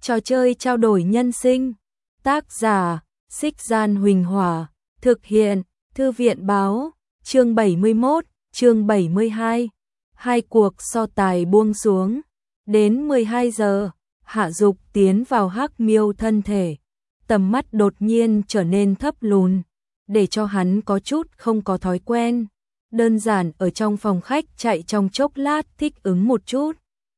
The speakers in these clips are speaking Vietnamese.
Trò chơi trao đổi nhân sinh. Tác giả: Xích Gian Huỳnh Hỏa. Thực hiện: Thư viện Báo. Chương 71, chương 72. Hai cuộc so tài buông xuống. Đến 12 giờ, Hạ Dục tiến vào Hắc Miêu thân thể. Tầm mắt đột nhiên trở nên thấp lùn, để cho hắn có chút không có thói quen. Đơn giản ở trong phòng khách chạy trong chốc lát thích ứng một chút.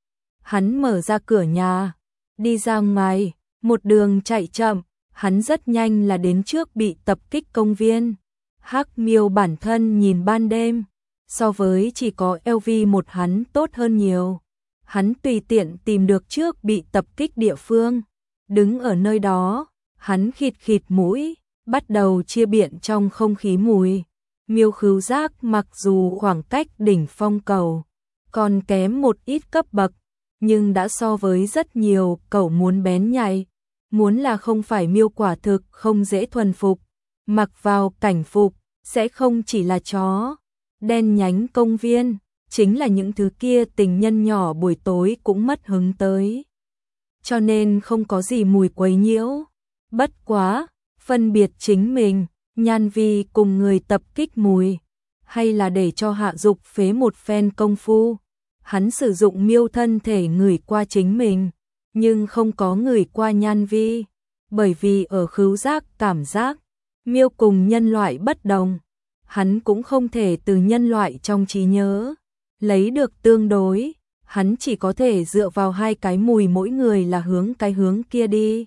Hắn mở ra cửa nhà, đi ra ngoài, một đường chạy chậm, hắn rất nhanh là đến trước bị tập kích công viên. Hắc Miêu bản thân nhìn ban đêm, so với chỉ có LV một hắn tốt hơn nhiều. Hắn tùy tiện tìm được trước bị tập kích địa phương, đứng ở nơi đó, hắn khịt khịt mũi, bắt đầu chia biện trong không khí mùi. Miêu khứu giác mặc dù khoảng cách đỉnh phong cầu còn kém một ít cấp bậc, nhưng đã so với rất nhiều cẩu muốn bén nhạy. Muốn là không phải miêu quả thực không dễ thuần phục, mặc vào cảnh phục sẽ không chỉ là chó. Đen nhánh công viên chính là những thứ kia tình nhân nhỏ buổi tối cũng mất hứng tới, cho nên không có gì mùi quấy nhiễu. Bất quá, phân biệt chính mình, Nhan Vi cùng người tập kích mùi, hay là để cho Hạ Dục phế một phen công phu. Hắn sử dụng miêu thân thể ngửi qua chính mình, nhưng không có ngửi qua Nhan Vi, bởi vì ở khứu giác cảm giác, miêu cùng nhân loại bất đồng. Hắn cũng không thể từ nhân loại trong trí nhớ lấy được tương đối, hắn chỉ có thể dựa vào hai cái mùi mỗi người là hướng cái hướng kia đi.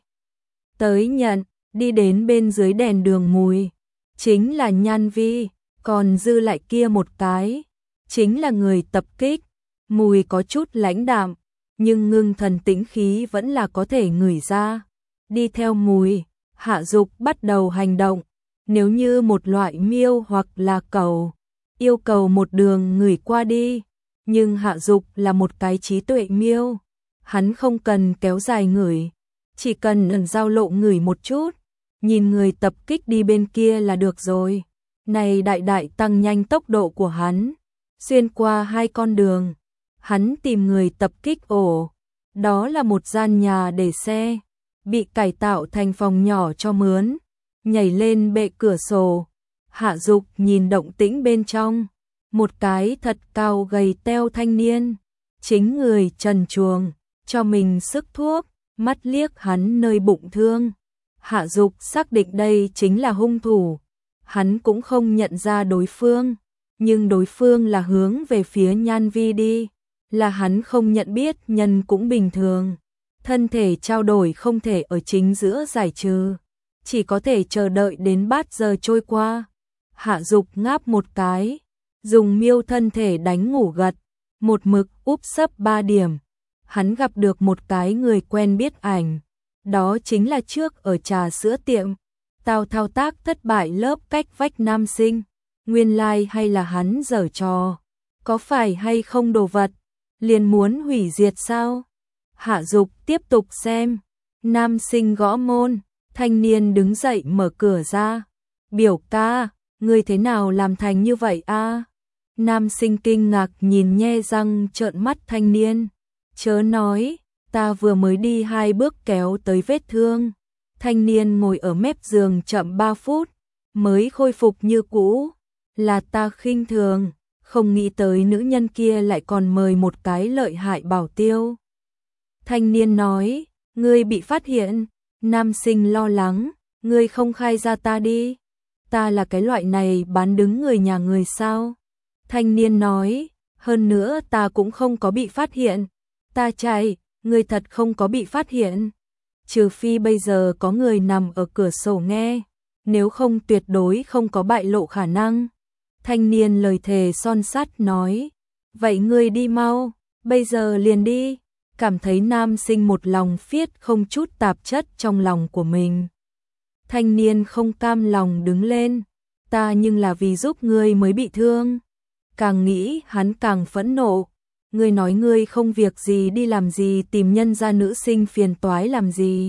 Tới nhận, đi đến bên dưới đèn đường mùi, chính là Nhan Vi, còn dư lại kia một cái, chính là người tập kích. Mùi có chút lãnh đạm, nhưng ngưng thần tĩnh khí vẫn là có thể ngửi ra. Đi theo mùi, Hạ Dục bắt đầu hành động. Nếu như một loại miêu hoặc là cẩu yêu cầu một đường ngửi qua đi, nhưng Hạ Dục là một cái trí tuệ miêu, hắn không cần kéo dài ngửi, chỉ cần giao lộ ngửi một chút, nhìn người tập kích đi bên kia là được rồi. Này đại đại tăng nhanh tốc độ của hắn, xuyên qua hai con đường, hắn tìm người tập kích ổ. Đó là một gian nhà để xe, bị cải tạo thành phòng nhỏ cho mướn. Nhảy lên bệ cửa sổ, Hạ Dục nhìn động tĩnh bên trong, một cái thật cao gầy teo thanh niên, chính người trần truồng, cho mình sức thuốc, mắt liếc hắn nơi bụng thương. Hạ Dục xác định đây chính là hung thủ, hắn cũng không nhận ra đối phương, nhưng đối phương là hướng về phía Nhan Vi đi, là hắn không nhận biết nhân cũng bình thường. Thân thể trao đổi không thể ở chính giữa giải trừ, chỉ có thể chờ đợi đến bát giờ trôi qua. Hạ Dục ngáp một cái, dùng miêu thân thể đánh ngủ gật, một mực úp sấp 3 điểm. Hắn gặp được một cái người quen biết ảnh, đó chính là trước ở trà sữa tiệm, tao thao tác thất bại lớp cách vách nam sinh. Nguyên lai hay là hắn giở trò, có phải hay không đồ vật, liền muốn hủy diệt sao? Hạ Dục tiếp tục xem, nam sinh gõ môn. Thanh niên đứng dậy mở cửa ra. Biểu ca, ngươi thế nào làm thành như vậy a? Nam sinh kinh ngạc nhìn nhe răng trợn mắt thanh niên. Chớ nói, ta vừa mới đi 2 bước kéo tới vết thương. Thanh niên ngồi ở mép giường chậm 3 phút, mới khôi phục như cũ. Là ta khinh thường, không nghĩ tới nữ nhân kia lại còn mời một cái lợi hại bảo tiêu. Thanh niên nói, ngươi bị phát hiện. Nam sinh lo lắng, ngươi không khai ra ta đi, ta là cái loại này bán đứng người nhà người sao? Thanh niên nói, hơn nữa ta cũng không có bị phát hiện, ta chạy, ngươi thật không có bị phát hiện. Trừ phi bây giờ có người nằm ở cửa sổ nghe, nếu không tuyệt đối không có bại lộ khả năng. Thanh niên lời thề son sắt nói, vậy ngươi đi mau, bây giờ liền đi. Cảm thấy nam sinh một lòng phiết không chút tạp chất trong lòng của mình. Thanh niên không cam lòng đứng lên, ta nhưng là vì giúp ngươi mới bị thương. Càng nghĩ hắn càng phẫn nộ, ngươi nói ngươi không việc gì đi làm gì tìm nhân gia nữ sinh phiền toái làm gì.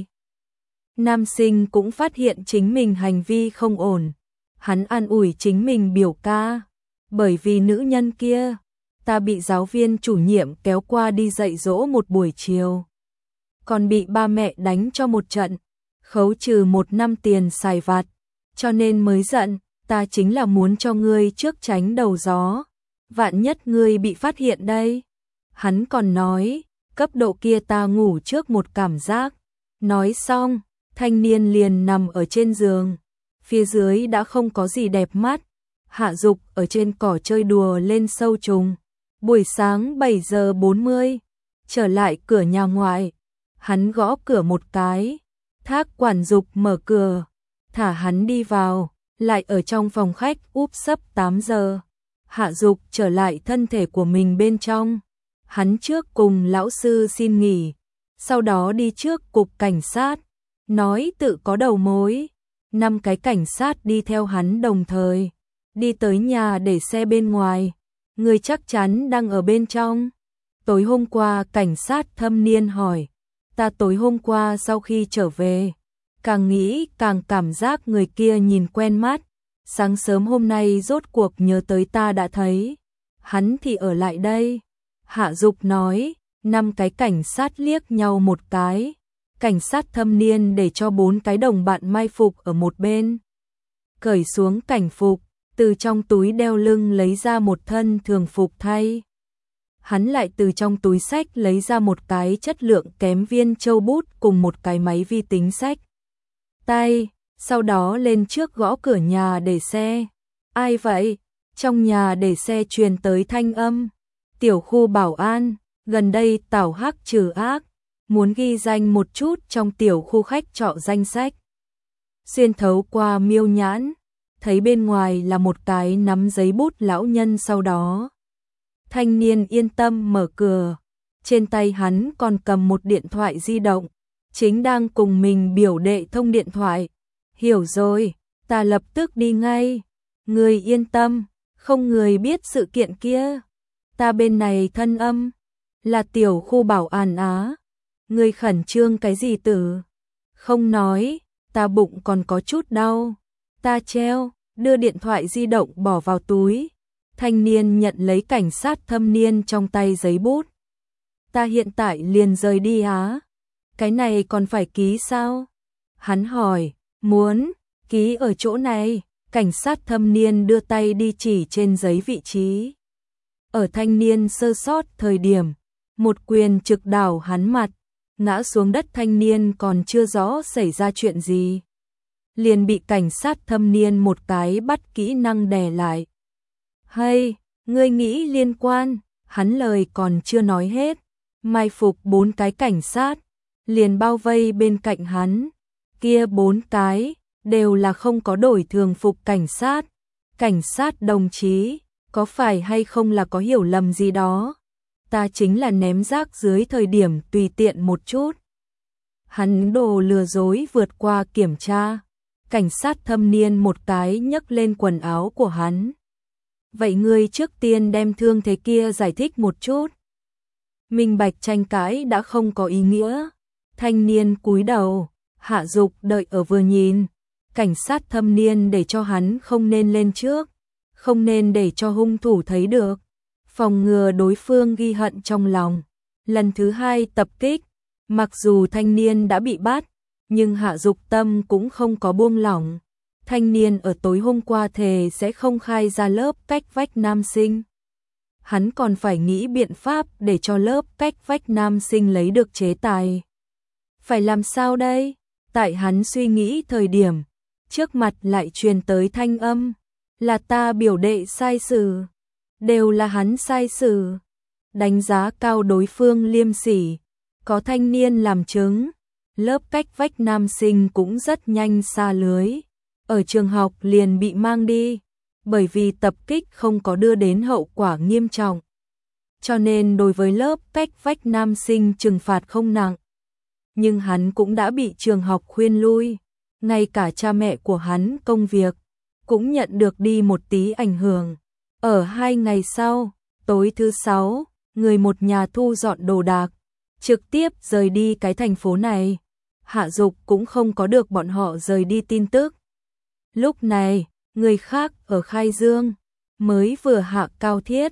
Nam sinh cũng phát hiện chính mình hành vi không ổn, hắn an ủi chính mình biểu ca, bởi vì nữ nhân kia ta bị giáo viên chủ nhiệm kéo qua đi dạy dỗ một buổi chiều. còn bị ba mẹ đánh cho một trận, khấu trừ 1 năm tiền xài vặt, cho nên mới giận, ta chính là muốn cho ngươi trước tránh đầu gió, vạn nhất ngươi bị phát hiện đây. Hắn còn nói, cấp độ kia ta ngủ trước một cảm giác. Nói xong, thanh niên liền nằm ở trên giường, phía dưới đã không có gì đẹp mắt. Hạ Dục ở trên cỏ chơi đùa lên sâu trùng. Buổi sáng 7 giờ 40, trở lại cửa nhà ngoại, hắn gõ cửa một cái, Thác quản Dục mở cửa, thả hắn đi vào, lại ở trong phòng khách úp sấp 8 giờ. Hạ Dục trở lại thân thể của mình bên trong, hắn trước cùng lão sư xin nghỉ, sau đó đi trước cục cảnh sát, nói tự có đầu mối. 5 cái cảnh sát đi theo hắn đồng thời, đi tới nhà để xe bên ngoài, người chắc chắn đang ở bên trong. Tối hôm qua cảnh sát thâm niên hỏi, ta tối hôm qua sau khi trở về, càng nghĩ càng cảm giác người kia nhìn quen mắt, sáng sớm hôm nay rốt cuộc nhớ tới ta đã thấy, hắn thì ở lại đây. Hạ Dục nói, 5 cái cảnh sát liếc nhau một cái, cảnh sát thâm niên để cho 4 cái đồng bạn mai phục ở một bên. Cởi xuống cảnh phục, từ trong túi đeo lưng lấy ra một thân thường phục thay. Hắn lại từ trong túi sách lấy ra một cái chất lượng kém viên châu bút cùng một cái máy vi tính sách tay, sau đó lên trước gõ cửa nhà để xe. Ai vậy? Trong nhà để xe truyền tới thanh âm. Tiểu khu bảo an, gần đây Tào Hắc trừ ác, muốn ghi danh một chút trong tiểu khu khách trọ danh sách. Xuyên thấu qua miêu nhãn, thấy bên ngoài là một cái nắm giấy bút lão nhân. Sau đó thanh niên yên tâm mở cửa, trên tay hắn còn cầm một điện thoại di động, chính đang cùng mình biểu đệ thông điện thoại. Hiểu rồi, ta lập tức đi ngay, người yên tâm, không người biết sự kiện kia. Ta bên này thân âm, là tiểu khu bảo an á. Người khẩn trương cái gì tử? Không nói, ta bụng còn có chút đau. Ta treo, đưa điện thoại di động bỏ vào túi. Thanh niên nhận lấy cảnh sát thâm niên trong tay giấy bút. Ta hiện tại liền rời đi á. Cái này còn phải ký sao? Hắn hỏi, muốn, ký ở chỗ này. Cảnh sát thâm niên đưa tay đi chỉ trên giấy vị trí. Ở thanh niên sơ sót thời điểm, một quyền trực đảo hắn mặt, ngã xuống đất. Thanh niên còn chưa rõ xảy ra chuyện gì, liền bị cảnh sát thâm niên một cái bắt kỹ năng đè lại. Hay, ngươi nghĩ liên quan? Hắn lời còn chưa nói hết, mai phục 4 cái cảnh sát liền bao vây bên cạnh hắn. Kia 4 cái đều là không có đổi thường phục cảnh sát. Cảnh sát đồng chí, có phải hay không là có hiểu lầm gì đó? Ta chính là ném rác dưới thời điểm tùy tiện một chút. Hắn đồ lừa dối vượt qua kiểm tra. Cảnh sát thâm niên một cái nhấc lên quần áo của hắn. Vậy ngươi trước tiên đem thương thế kia giải thích một chút. Minh bạch tranh cãi đã không có ý nghĩa. Thanh niên cúi đầu, Hạ Dục đợi ở vừa nhìn. Cảnh sát thâm niên để cho hắn không nên lên trước, không nên để cho hung thủ thấy được, phòng ngừa đối phương ghi hận trong lòng. Lần thứ 2 tập kích, mặc dù thanh niên đã bị bắt, nhưng Hạ Dục tâm cũng không có buông lỏng. Thanh niên ở tối hôm qua thề sẽ không khai ra lớp cách vách nam sinh. Hắn còn phải nghĩ biện pháp để cho lớp cách vách nam sinh lấy được chế tài. Phải làm sao đây? Tại hắn suy nghĩ thời điểm, trước mặt lại truyền tới thanh âm, là ta biểu đệ sai xử, đều là hắn sai xử. Đánh giá cao đối phương liêm sỉ, có thanh niên làm chứng, lớp cách vách nam sinh cũng rất nhanh xa lưới. Ở trường học liền bị mang đi, bởi vì tập kích không có đưa đến hậu quả nghiêm trọng. Cho nên đối với lớp cách vách nam sinh trừng phạt không nặng. Nhưng hắn cũng đã bị trường học khuyên lui, ngay cả cha mẹ của hắn công việc cũng nhận được đi một tí ảnh hưởng. Ở 2 ngày sau, tối thứ 6, người một nhà thu dọn đồ đạc, trực tiếp rời đi cái thành phố này. Hạ Dục cũng không có được bọn họ rời đi tin tức. Lúc này, người khác ở Khai Dương mới vừa hạ cao thiết,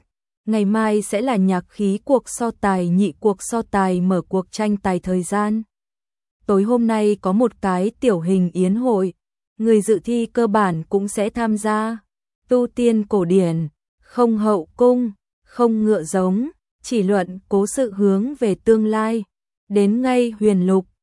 Ngày mai sẽ là nhạc khí cuộc so tài nhị cuộc so tài mở cuộc tranh tài thời gian. Tối hôm nay có một cái tiểu hình yến hội, người dự thi cơ bản cũng sẽ tham gia. Tu tiên cổ điển, không hậu cung, không ngựa giống, chỉ luận cố sự hướng về tương lai. Đến ngay huyền lục,